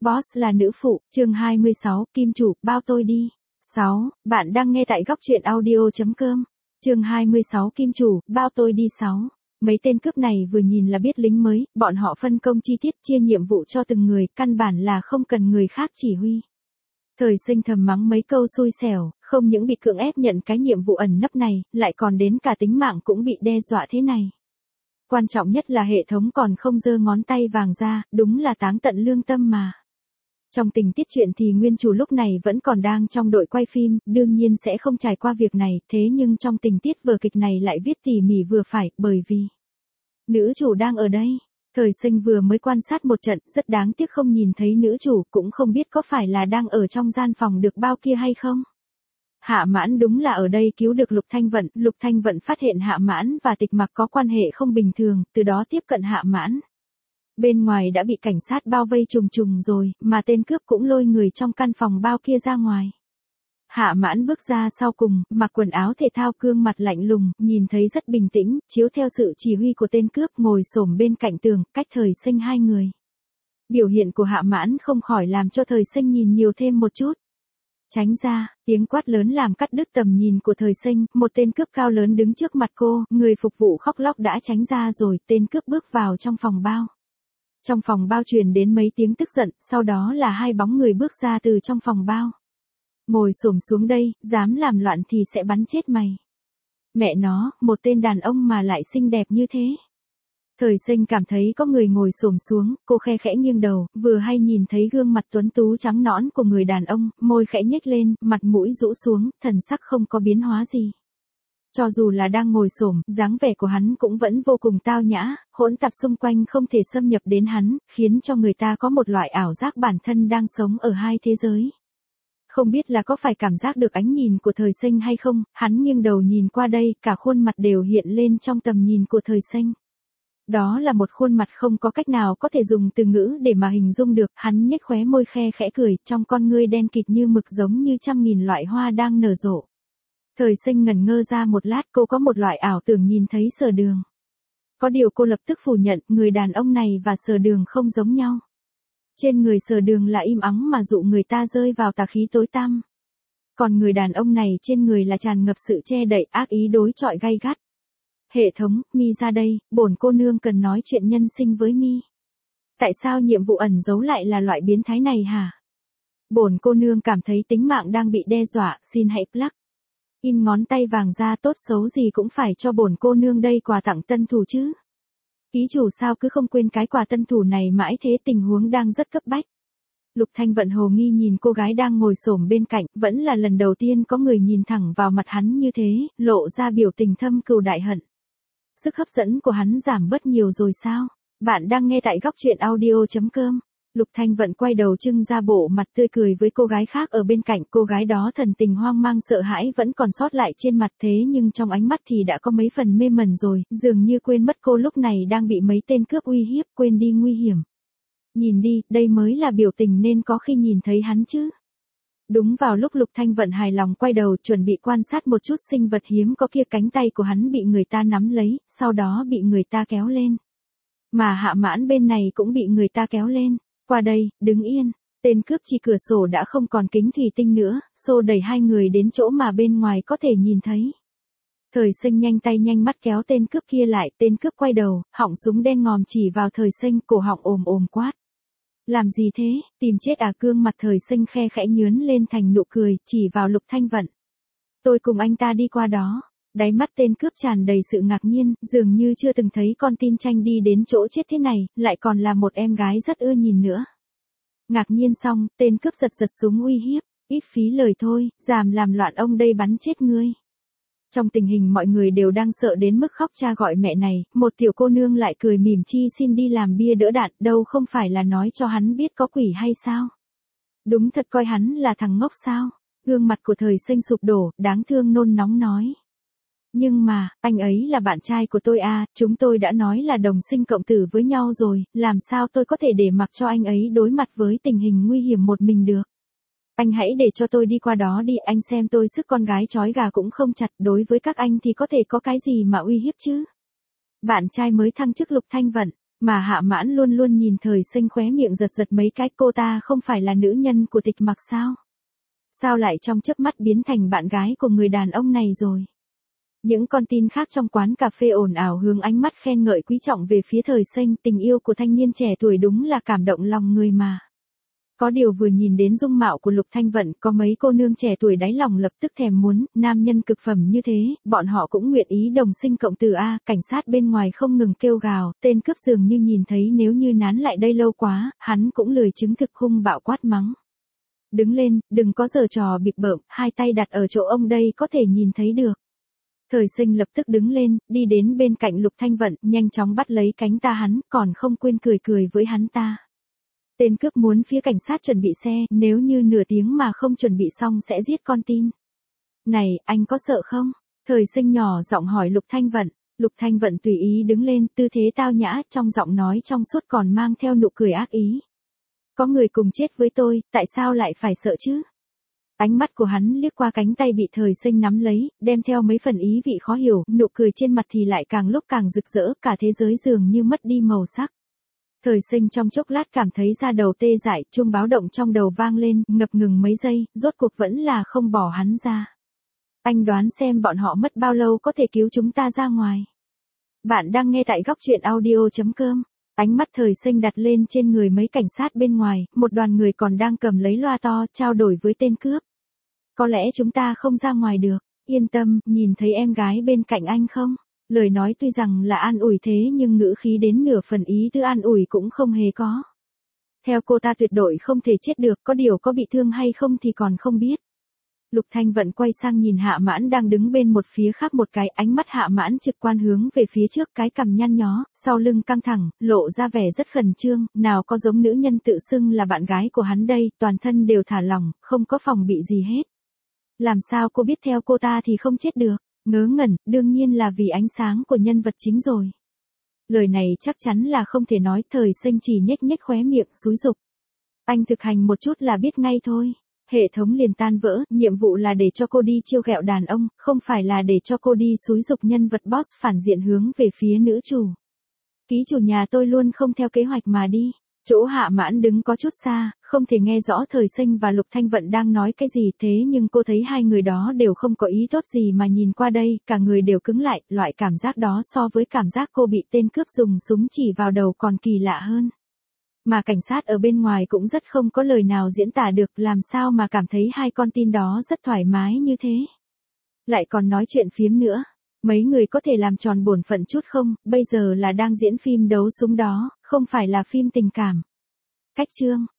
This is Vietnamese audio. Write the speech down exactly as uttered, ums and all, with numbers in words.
Boss là nữ phụ, chương hai mươi sáu, Kim chủ, bao tôi đi. sáu. Bạn đang nghe tại góc truyện audio.com. Chương hai mươi sáu, Kim chủ, bao tôi đi. sáu. Mấy tên cướp này vừa nhìn là biết lính mới, bọn họ phân công chi tiết chia nhiệm vụ cho từng người, căn bản là không cần người khác chỉ huy. Thời Sinh thầm mắng mấy câu xui xẻo, không những bị cưỡng ép nhận cái nhiệm vụ ẩn nấp này, lại còn đến cả tính mạng cũng bị đe dọa thế này. Quan trọng nhất là hệ thống còn không giơ ngón tay vàng ra, đúng là táng tận lương tâm mà. Trong tình tiết truyện thì nguyên chủ lúc này vẫn còn đang trong đội quay phim, đương nhiên sẽ không trải qua việc này, thế nhưng trong tình tiết vở kịch này lại viết tỉ mỉ vừa phải, bởi vì nữ chủ đang ở đây. Thời Sinh vừa mới quan sát một trận, rất đáng tiếc không nhìn thấy nữ chủ, cũng không biết có phải là đang ở trong gian phòng được bao kia hay không. Hạ Mãn đúng là ở đây cứu được Lục Thanh Vận, Lục Thanh Vận phát hiện Hạ Mãn và Tịch Mặc có quan hệ không bình thường, từ đó tiếp cận Hạ Mãn. Bên ngoài đã bị cảnh sát bao vây trùng trùng rồi, mà tên cướp cũng lôi người trong căn phòng bao kia ra ngoài. Hạ Mãn bước ra sau cùng, mặc quần áo thể thao, gương mặt lạnh lùng, nhìn thấy rất bình tĩnh, chiếu theo sự chỉ huy của tên cướp, ngồi xổm bên cạnh tường, cách Thời Sinh hai người. Biểu hiện của Hạ Mãn không khỏi làm cho Thời Sinh nhìn nhiều thêm một chút. Tránh ra, tiếng quát lớn làm cắt đứt tầm nhìn của Thời Sinh, một tên cướp cao lớn đứng trước mặt cô, người phục vụ khóc lóc đã tránh ra rồi, tên cướp bước vào trong phòng bao. Trong phòng bao truyền đến mấy tiếng tức giận, sau đó là hai bóng người bước ra từ trong phòng bao. Ngồi xổm xuống đây, dám làm loạn thì sẽ bắn chết mày. Mẹ nó, một tên đàn ông mà lại xinh đẹp như thế. Thời Sinh cảm thấy có người ngồi xổm xuống, cô khe khẽ nghiêng đầu, vừa hay nhìn thấy gương mặt tuấn tú trắng nõn của người đàn ông, môi khẽ nhếch lên, mặt mũi rũ xuống, thần sắc không có biến hóa gì. Cho dù là đang ngồi xổm, dáng vẻ của hắn cũng vẫn vô cùng tao nhã, hỗn tạp xung quanh không thể xâm nhập đến hắn, khiến cho người ta có một loại ảo giác bản thân đang sống ở hai thế giới. Không biết là có phải cảm giác được ánh nhìn của Thời Sinh hay không, hắn nghiêng đầu nhìn qua đây, cả khuôn mặt đều hiện lên trong tầm nhìn của Thời Sinh. Đó là một khuôn mặt không có cách nào có thể dùng từ ngữ để mà hình dung được, hắn nhếch khóe môi khe khẽ cười, trong con ngươi đen kịt như mực giống như trăm nghìn loại hoa đang nở rộ. Thời Sinh ngẩn ngơ ra một lát, cô có một loại ảo tưởng nhìn thấy Sở Đường. Có điều cô lập tức phủ nhận, người đàn ông này và Sở Đường không giống nhau. Trên người Sở Đường là im ắng mà dụ người ta rơi vào tà khí tối tăm. Còn người đàn ông này trên người là tràn ngập sự che đậy, ác ý đối chọi gay gắt. Hệ thống, Mi ra đây, bổn cô nương cần nói chuyện nhân sinh với Mi. Tại sao nhiệm vụ ẩn giấu lại là loại biến thái này hả? Bổn cô nương cảm thấy tính mạng đang bị đe dọa, xin hãy plug in ngón tay vàng ra, tốt xấu gì cũng phải cho bổn cô nương đây quà tặng tân thủ chứ. Ký chủ sao cứ không quên cái quà tân thủ này mãi thế, tình huống đang rất cấp bách. Lục Thanh Vận hồ nghi nhìn cô gái đang ngồi xổm bên cạnh, vẫn là lần đầu tiên có người nhìn thẳng vào mặt hắn như thế, lộ ra biểu tình thâm cừu đại hận. Sức hấp dẫn của hắn giảm bớt nhiều rồi sao? Bạn đang nghe tại góc truyện audio.com. Lục Thanh Vận quay đầu trưng ra bộ mặt tươi cười với cô gái khác ở bên cạnh, cô gái đó thần tình hoang mang sợ hãi vẫn còn sót lại trên mặt, thế nhưng trong ánh mắt thì đã có mấy phần mê mẩn rồi, dường như quên mất cô lúc này đang bị mấy tên cướp uy hiếp, quên đi nguy hiểm. Nhìn đi, đây mới là biểu tình nên có khi nhìn thấy hắn chứ. Đúng vào lúc Lục Thanh Vận hài lòng quay đầu chuẩn bị quan sát một chút sinh vật hiếm có kia, cánh tay của hắn bị người ta nắm lấy, sau đó bị người ta kéo lên. Mà Hạ Mãn bên này cũng bị người ta kéo lên. Qua đây, đứng yên. Tên cướp chỉ cửa sổ đã không còn kính thủy tinh nữa, xô đẩy hai người đến chỗ mà bên ngoài có thể nhìn thấy. Thời Sinh nhanh tay nhanh mắt kéo tên cướp kia lại, tên cướp quay đầu, họng súng đen ngòm chỉ vào Thời Sinh, cổ họng ồm ồm quát. Làm gì thế, tìm chết à? Gương mặt Thời Sinh khe khẽ nhướn lên thành nụ cười, chỉ vào Lục Thanh Vận. Tôi cùng anh ta đi qua đó. Đáy mắt tên cướp tràn đầy sự ngạc nhiên, dường như chưa từng thấy con tin tranh đi đến chỗ chết thế này, lại còn là một em gái rất ưa nhìn nữa. Ngạc nhiên xong, tên cướp giật giật súng uy hiếp, ít phí lời thôi, dám làm loạn ông đây bắn chết ngươi. Trong tình hình mọi người đều đang sợ đến mức khóc cha gọi mẹ này, một tiểu cô nương lại cười mỉm chi xin đi làm bia đỡ đạn, đâu không phải là nói cho hắn biết có quỷ hay sao? Đúng thật coi hắn là thằng ngốc sao? Gương mặt của Thời Sinh sụp đổ, đáng thương nôn nóng nói. Nhưng mà, anh ấy là bạn trai của tôi à, chúng tôi đã nói là đồng sinh cộng tử với nhau rồi, làm sao tôi có thể để mặc cho anh ấy đối mặt với tình hình nguy hiểm một mình được. Anh hãy để cho tôi đi qua đó đi, anh xem tôi sức con gái trói gà cũng không chặt, đối với các anh thì có thể có cái gì mà uy hiếp chứ. Bạn trai mới thăng chức Lục Thanh Vận, Mà Hạ Mãn luôn luôn nhìn Thời Sinh khóe miệng giật giật mấy cái, cô ta không phải là nữ nhân của Tịch Mặc sao? Sao lại trong chớp mắt biến thành bạn gái của người đàn ông này rồi? Những con tin khác trong quán cà phê ồn ào hướng ánh mắt khen ngợi quý trọng về phía Thời Sinh, tình yêu của thanh niên trẻ tuổi đúng là cảm động lòng người mà. Có điều vừa nhìn đến dung mạo của Lục Thanh Vận, có mấy cô nương trẻ tuổi đáy lòng lập tức thèm muốn, nam nhân cực phẩm như thế, bọn họ cũng nguyện ý đồng sinh cộng tử a. Cảnh sát bên ngoài không ngừng kêu gào, tên cướp dường như nhìn thấy nếu như nán lại đây lâu quá, hắn cũng lười chứng thực hung bạo quát mắng. Đứng lên, đừng có giở trò bịp bợm, hai tay đặt ở chỗ ông đây có thể nhìn thấy được. Thời Sinh lập tức đứng lên, đi đến bên cạnh Lục Thanh Vận, nhanh chóng bắt lấy cánh ta hắn, còn không quên cười cười với hắn ta. Tên cướp muốn phía cảnh sát chuẩn bị xe, nếu như nửa tiếng mà không chuẩn bị xong sẽ giết con tin. Này, anh có sợ không? Thời Sinh nhỏ giọng hỏi Lục Thanh Vận. Lục Thanh Vận tùy ý đứng lên, tư thế tao nhã, trong giọng nói trong suốt còn mang theo nụ cười ác ý. Có người cùng chết với tôi, tại sao lại phải sợ chứ? Ánh mắt của hắn liếc qua cánh tay bị Thời Sinh nắm lấy, đem theo mấy phần ý vị khó hiểu, nụ cười trên mặt thì lại càng lúc càng rực rỡ, cả thế giới dường như mất đi màu sắc. Thời Sinh trong chốc lát cảm thấy da đầu tê dại, chuông báo động trong đầu vang lên, ngập ngừng mấy giây, rốt cuộc vẫn là không bỏ hắn ra. Anh đoán xem bọn họ mất bao lâu có thể cứu chúng ta ra ngoài. Bạn đang nghe tại góc truyện audio chấm com. Ánh mắt Thời Sinh đặt lên trên người mấy cảnh sát bên ngoài, một đoàn người còn đang cầm lấy loa to, trao đổi với tên cướp. Có lẽ chúng ta không ra ngoài được, yên tâm, nhìn thấy em gái bên cạnh anh không? Lời nói tuy rằng là an ủi thế nhưng ngữ khí đến nửa phần ý tư an ủi cũng không hề có. Theo cô ta tuyệt đối không thể chết được, có điều có bị thương hay không thì còn không biết. Lục Thanh Vận quay sang nhìn Hạ Mãn đang đứng bên một phía khác một cái, ánh mắt Hạ Mãn trực quan hướng về phía trước, cái cằm nhăn nhó, sau lưng căng thẳng, lộ ra vẻ rất khẩn trương, nào có giống nữ nhân tự xưng là bạn gái của hắn đây, toàn thân đều thả lỏng, không có phòng bị gì hết. Làm sao cô biết theo cô ta thì không chết được? Ngớ ngẩn, đương nhiên là vì ánh sáng của nhân vật chính rồi. Lời này chắc chắn là không thể nói, Thời Sinh chỉ nhếch nhếch khóe miệng, xúi giục. Anh thực hành một chút là biết ngay thôi. Hệ thống liền tan vỡ, nhiệm vụ là để cho cô đi chiêu ghẹo đàn ông, không phải là để cho cô đi xúi giục nhân vật boss phản diện hướng về phía nữ chủ. Ký chủ nhà tôi luôn không theo kế hoạch mà đi. Chỗ Hạ Mãn đứng có chút xa, không thể nghe rõ Thời Sinh và Lục Thanh Vận đang nói cái gì, thế nhưng cô thấy hai người đó đều không có ý tốt gì mà nhìn qua đây, cả người đều cứng lại, loại cảm giác đó so với cảm giác cô bị tên cướp dùng súng chỉ vào đầu còn kỳ lạ hơn. Mà cảnh sát ở bên ngoài cũng rất không có lời nào diễn tả được, làm sao mà cảm thấy hai con tin đó rất thoải mái như thế. Lại còn nói chuyện phiếm nữa. Mấy người có thể làm tròn bổn phận chút không, bây giờ là đang diễn phim đấu súng đó, không phải là phim tình cảm. Cách chương,